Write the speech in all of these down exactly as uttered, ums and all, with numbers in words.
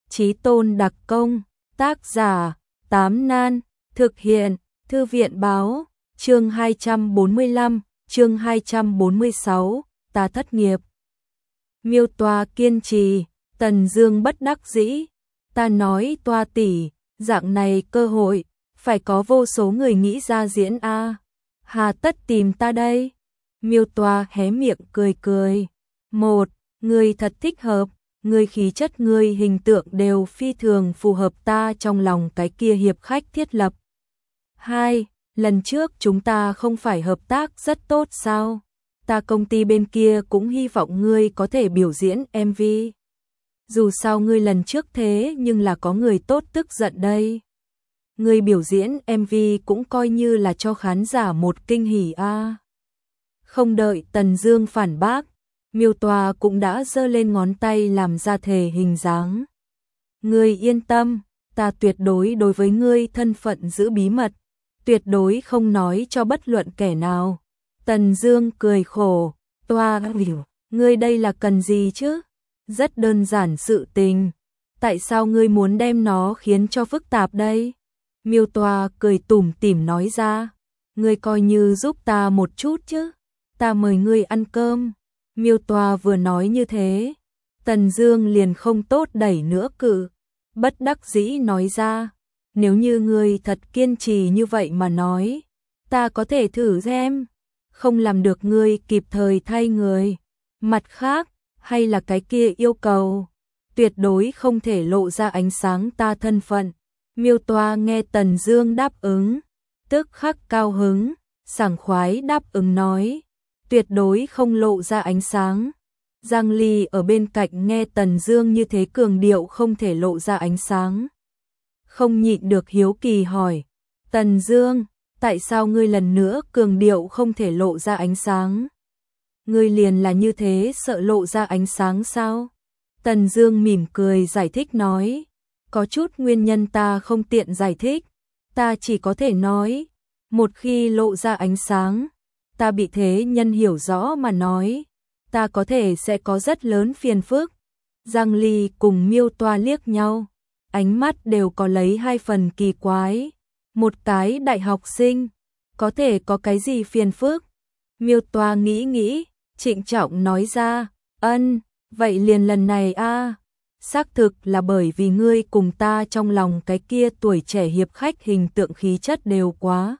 Chí tôn đặc công, tác giả, Tám Nan, thực hiện, Thư viện báo, chương hai trăm bốn mươi lăm, chương hai trăm bốn mươi sáu, ta thất nghiệp. Miêu Toa kiên trì, Tần Dương bất đắc dĩ, ta nói Toa tỷ, dạng này cơ hội, phải có vô số người nghĩ ra diễn a, hà tất tìm ta đây. Miêu Toa hé miệng cười cười, một, ngươi thật thích hợp, ngươi khí chất ngươi hình tượng đều phi thường phù hợp ta trong lòng cái kia hiệp khách thiết lập. Hai, lần trước chúng ta không phải hợp tác rất tốt sao? Ta công ty bên kia cũng hy vọng ngươi có thể biểu diễn em vê. Dù sao ngươi lần trước thế nhưng là có người tốt tức giận đây. Ngươi biểu diễn em vê cũng coi như là cho khán giả một kinh hỉ a. À. Không đợi Tần Dương phản bác, Miêu Toa cũng đã giơ lên ngón tay làm ra thể hình dáng. Ngươi yên tâm, ta tuyệt đối đối với ngươi thân phận giữ bí mật, tuyệt đối không nói cho bất luận kẻ nào. Tần Dương cười khổ, Toa hiểu, ngươi đây là cần gì chứ? Rất đơn giản sự tình. Tại sao ngươi muốn đem nó khiến cho phức tạp đây? Miêu Toa cười tủm tỉm nói ra, ngươi coi như giúp ta một chút chứ, ta mời ngươi ăn cơm. Miêu Toa vừa nói như thế, Tần Dương liền không tốt đẩy nữa cự, bất đắc dĩ nói ra, nếu như ngươi thật kiên trì như vậy mà nói, ta có thể thử xem, không làm được ngươi kịp thời thay người. Mặt khác, hay là cái kia yêu cầu, tuyệt đối không thể lộ ra ánh sáng ta thân phận. Miêu Toa nghe Tần Dương đáp ứng, tức khắc cao hứng, sảng khoái đáp ứng nói, tuyệt đối không lộ ra ánh sáng. Giang Ly ở bên cạnh nghe Tần Dương như thế cường điệu không thể lộ ra ánh sáng, không nhịn được hiếu kỳ hỏi, Tần Dương, tại sao ngươi lần nữa cường điệu không thể lộ ra ánh sáng? Ngươi liền là như thế sợ lộ ra ánh sáng sao? Tần Dương mỉm cười giải thích nói, có chút nguyên nhân ta không tiện giải thích, ta chỉ có thể nói, một khi lộ ra ánh sáng, ta bị thế nhân hiểu rõ mà nói, ta có thể sẽ có rất lớn phiền phức. Giang Ly cùng Miêu Toa liếc nhau, ánh mắt đều có lấy hai phần kỳ quái. Một cái đại học sinh, có thể có cái gì phiền phức? Miêu Toa nghĩ nghĩ, trịnh trọng nói ra, ân, vậy liền lần này a, xác thực là bởi vì ngươi cùng ta trong lòng cái kia tuổi trẻ hiệp khách hình tượng khí chất đều quá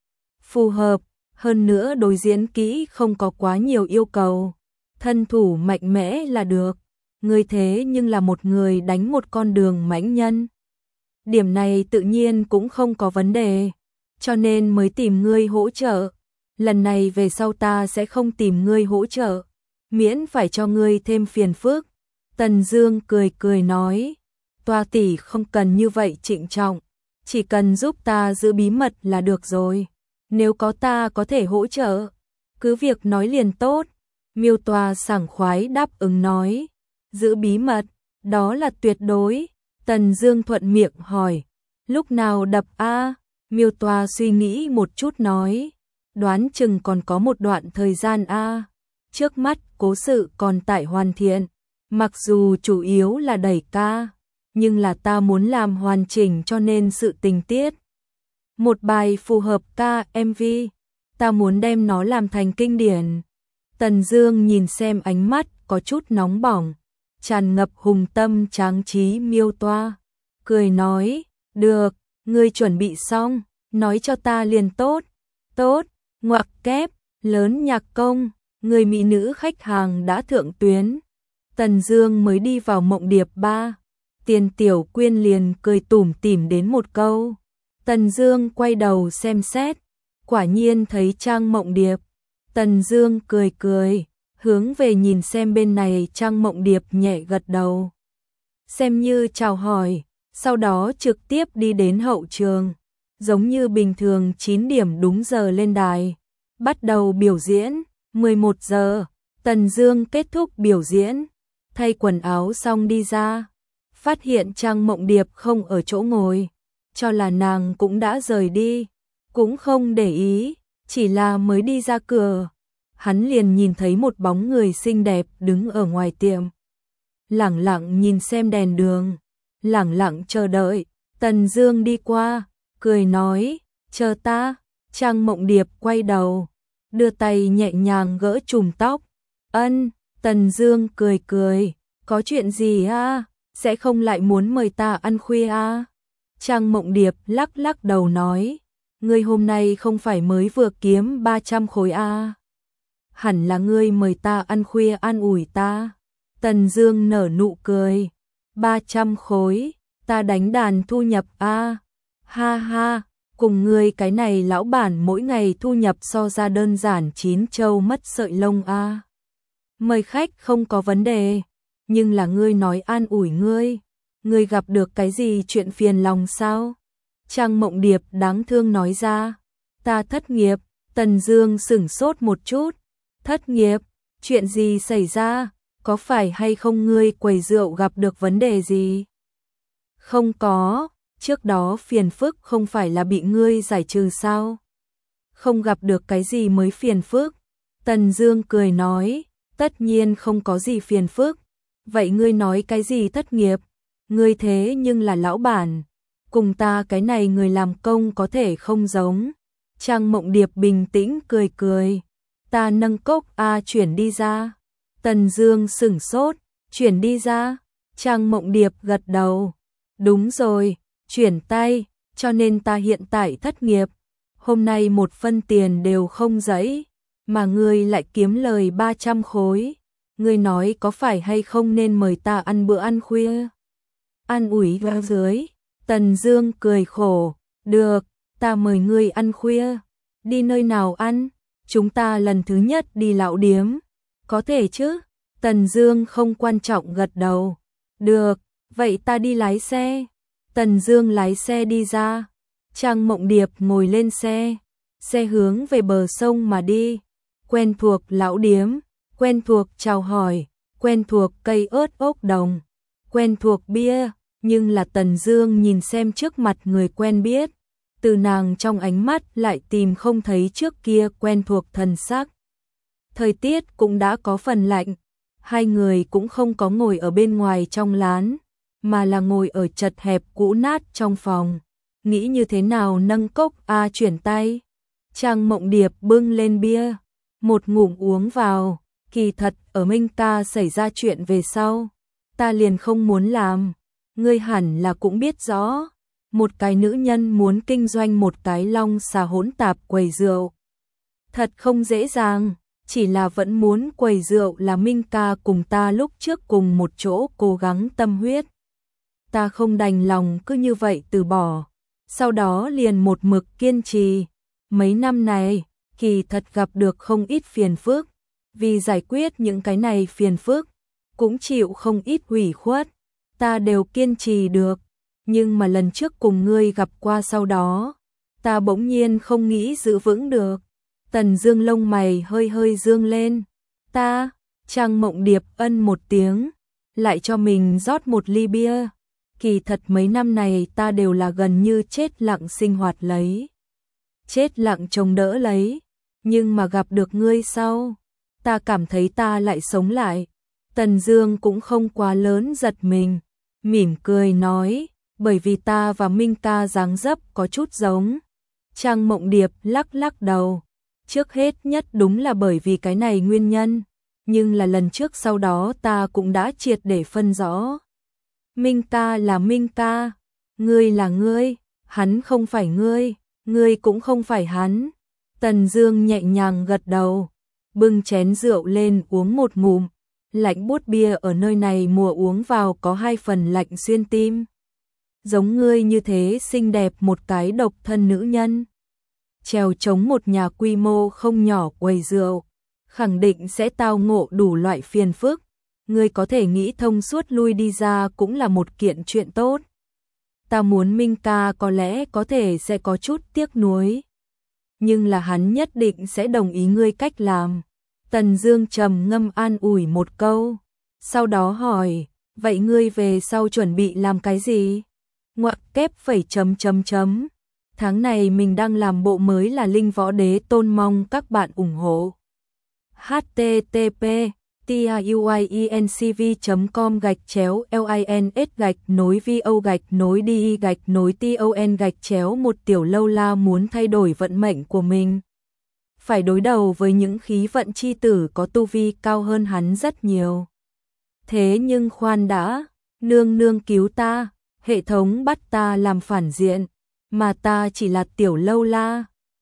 phù hợp, hơn nữa đối diễn kỹ không có quá nhiều yêu cầu, thân thủ mạnh mẽ là được, ngươi thế nhưng là một người đánh một con đường mãnh nhân. Điểm này tự nhiên cũng không có vấn đề, cho nên mới tìm ngươi hỗ trợ. Lần này về sau ta sẽ không tìm ngươi hỗ trợ, miễn phải cho ngươi thêm phiền phức. Tần Dương cười cười nói, Toa tỷ không cần như vậy trịnh trọng, chỉ cần giúp ta giữ bí mật là được rồi. Nếu có ta có thể hỗ trợ, cứ việc nói liền tốt. Miêu Toa sảng khoái đáp ứng nói, giữ bí mật, đó là tuyệt đối. Tần Dương thuận miệng hỏi, lúc nào đập a? Miêu Toa suy nghĩ một chút nói, đoán chừng còn có một đoạn thời gian a. Trước mắt cố sự còn tại hoàn thiện, mặc dù chủ yếu là đẩy ca, nhưng là ta muốn làm hoàn chỉnh cho nên sự tình tiết. Một bài phù hợp ca em vê, ta muốn đem nó làm thành kinh điển. Tần Dương nhìn xem ánh mắt có chút nóng bỏng, tràn ngập hùng tâm tráng trí Miêu Toa, cười nói, được, ngươi chuẩn bị xong, nói cho ta liền tốt. Tốt, ngoặc kép, lớn nhạc công, người mỹ nữ khách hàng đã thượng tuyến. Tần Dương mới đi vào Mộng Điệp ba, Tiền Tiểu Quyên liền cười tủm tỉm đến một câu. Tần Dương quay đầu xem xét, quả nhiên thấy Trang Mộng Điệp. Tần Dương cười cười, hướng về nhìn xem bên này Trang Mộng Điệp nhẹ gật đầu, xem như chào hỏi, sau đó trực tiếp đi đến hậu trường, giống như bình thường chín điểm đúng giờ lên đài, bắt đầu biểu diễn. Mười một giờ, Tần Dương kết thúc biểu diễn, thay quần áo xong đi ra, phát hiện Trang Mộng Điệp không ở chỗ ngồi, cho là nàng cũng đã rời đi, cũng không để ý, chỉ là mới đi ra cửa, hắn liền nhìn thấy một bóng người xinh đẹp đứng ở ngoài tiệm, lẳng lặng nhìn xem đèn đường, lẳng lặng chờ đợi. Tần Dương đi qua, cười nói, chờ ta. Trang Mộng Điệp quay đầu, đưa tay nhẹ nhàng gỡ chùm tóc. Ân, Tần Dương cười cười, có chuyện gì a? Sẽ không lại muốn mời ta ăn khuya a? Trang Mộng Điệp lắc lắc đầu nói, ngươi hôm nay không phải mới vừa kiếm ba trăm khối a? Hẳn là ngươi mời ta ăn khuya an ủi ta. Tần Dương nở nụ cười, ba trăm khối, ta đánh đàn thu nhập a. Ha ha, cùng ngươi cái này lão bản mỗi ngày thu nhập so ra đơn giản chín châu mất sợi lông a. Mời khách không có vấn đề, nhưng là ngươi nói an ủi ngươi, ngươi gặp được cái gì chuyện phiền lòng sao? Trang Mộng Điệp đáng thương nói ra, ta thất nghiệp. Tần Dương sững sốt một chút, thất nghiệp, chuyện gì xảy ra, có phải hay không ngươi quầy rượu gặp được vấn đề gì? Không có, trước đó phiền phức không phải là bị ngươi giải trừ sao? Không gặp được cái gì mới phiền phức. Tần Dương cười nói, tất nhiên không có gì phiền phức. Vậy ngươi nói cái gì thất nghiệp? Ngươi thế nhưng là lão bản, cùng ta cái này người làm công có thể không giống. Trang Mộng Điệp bình tĩnh cười cười, ta nâng cốc a chuyển đi ra. Tần Dương sững sốt, chuyển đi ra? Trang Mộng Điệp gật đầu, đúng rồi, chuyển tay, cho nên ta hiện tại thất nghiệp, hôm nay một phân tiền đều không dẫy, mà ngươi lại kiếm lời ba trăm khối. Ngươi nói có phải hay không nên mời ta ăn bữa ăn khuya? An ủi vào dưới. Tần Dương cười khổ, được, ta mời ngươi ăn khuya. Đi nơi nào ăn? Chúng ta lần thứ nhất đi lão điếm. Có thể chứ? Tần Dương không quan trọng gật đầu. Được, vậy ta đi lái xe. Tần Dương lái xe đi ra. Trang Mộng Điệp ngồi lên xe. Xe hướng về bờ sông mà đi. Quen thuộc lão điếm, quen thuộc chào hỏi, quen thuộc cây ớt ốc đồng, quen thuộc bia, nhưng là Tần Dương nhìn xem trước mặt người quen biết, từ nàng trong ánh mắt lại tìm không thấy trước kia quen thuộc thần sắc. Thời tiết cũng đã có phần lạnh, hai người cũng không có ngồi ở bên ngoài trong lán, mà là ngồi ở chật hẹp cũ nát trong phòng. Nghĩ như thế nào nâng cốc a chuyển tay. Trang Mộng Điệp bưng lên bia, một ngụm uống vào, kỳ thật ở Minh ca xảy ra chuyện về sau, ta liền không muốn làm, ngươi hẳn là cũng biết rõ, một cái nữ nhân muốn kinh doanh một cái long xà hỗn tạp quầy rượu. Thật không dễ dàng, chỉ là vẫn muốn quầy rượu là Minh ca cùng ta lúc trước cùng một chỗ cố gắng tâm huyết. Ta không đành lòng cứ như vậy từ bỏ, sau đó liền một mực kiên trì, mấy năm này kỳ thật gặp được không ít phiền phức, vì giải quyết những cái này phiền phức, cũng chịu không ít hủy khuất, ta đều kiên trì được, nhưng mà lần trước cùng ngươi gặp qua sau đó, ta bỗng nhiên không nghĩ giữ vững được. Tần Dương lông mày hơi hơi dương lên, ta, Trang Mộng Điệp ân một tiếng, lại cho mình rót một ly bia, kỳ thật mấy năm này ta đều là gần như chết lặng sinh hoạt lấy. Chết lặng chống đỡ lấy, nhưng mà gặp được ngươi sau, ta cảm thấy ta lại sống lại. Tần Dương cũng không quá lớn giật mình, mỉm cười nói, bởi vì ta và Minh ca dáng dấp có chút giống. Trang Mộng Điệp lắc lắc đầu, trước hết nhất đúng là bởi vì cái này nguyên nhân, nhưng là lần trước sau đó ta cũng đã triệt để phân rõ. Minh ca là Minh ca, ngươi là ngươi, hắn không phải ngươi, ngươi cũng không phải hắn. Tần Dương nhẹ nhàng gật đầu, bưng chén rượu lên uống một ngụm, lạnh buốt bia ở nơi này mùa uống vào có hai phần lạnh xuyên tim. Giống ngươi như thế xinh đẹp một cái độc thân nữ nhân, trèo chống một nhà quy mô không nhỏ quầy rượu, khẳng định sẽ tao ngộ đủ loại phiền phức, ngươi có thể nghĩ thông suốt lui đi ra cũng là một kiện chuyện tốt. Ta muốn Minh ca có lẽ có thể sẽ có chút tiếc nuối, nhưng là hắn nhất định sẽ đồng ý ngươi cách làm. Tần Dương trầm ngâm an ủi một câu, sau đó hỏi, vậy ngươi về sau chuẩn bị làm cái gì? Ngoặc kép phẩy chấm chấm chấm. Tháng này mình đang làm bộ mới là Linh Võ Đế Tôn, mong các bạn ủng hộ. H T T P tiuiencv chấm com gạch chéo lins gạch nối vo gạch nối đi gạch nối ton gạch chéo một tiểu lâu la muốn thay đổi vận mệnh của mình. Phải đối đầu với những khí vận chi tử có tu vi cao hơn hắn rất nhiều. Thế nhưng khoan đã, nương nương cứu ta, hệ thống bắt ta làm phản diện, mà ta chỉ là tiểu lâu la.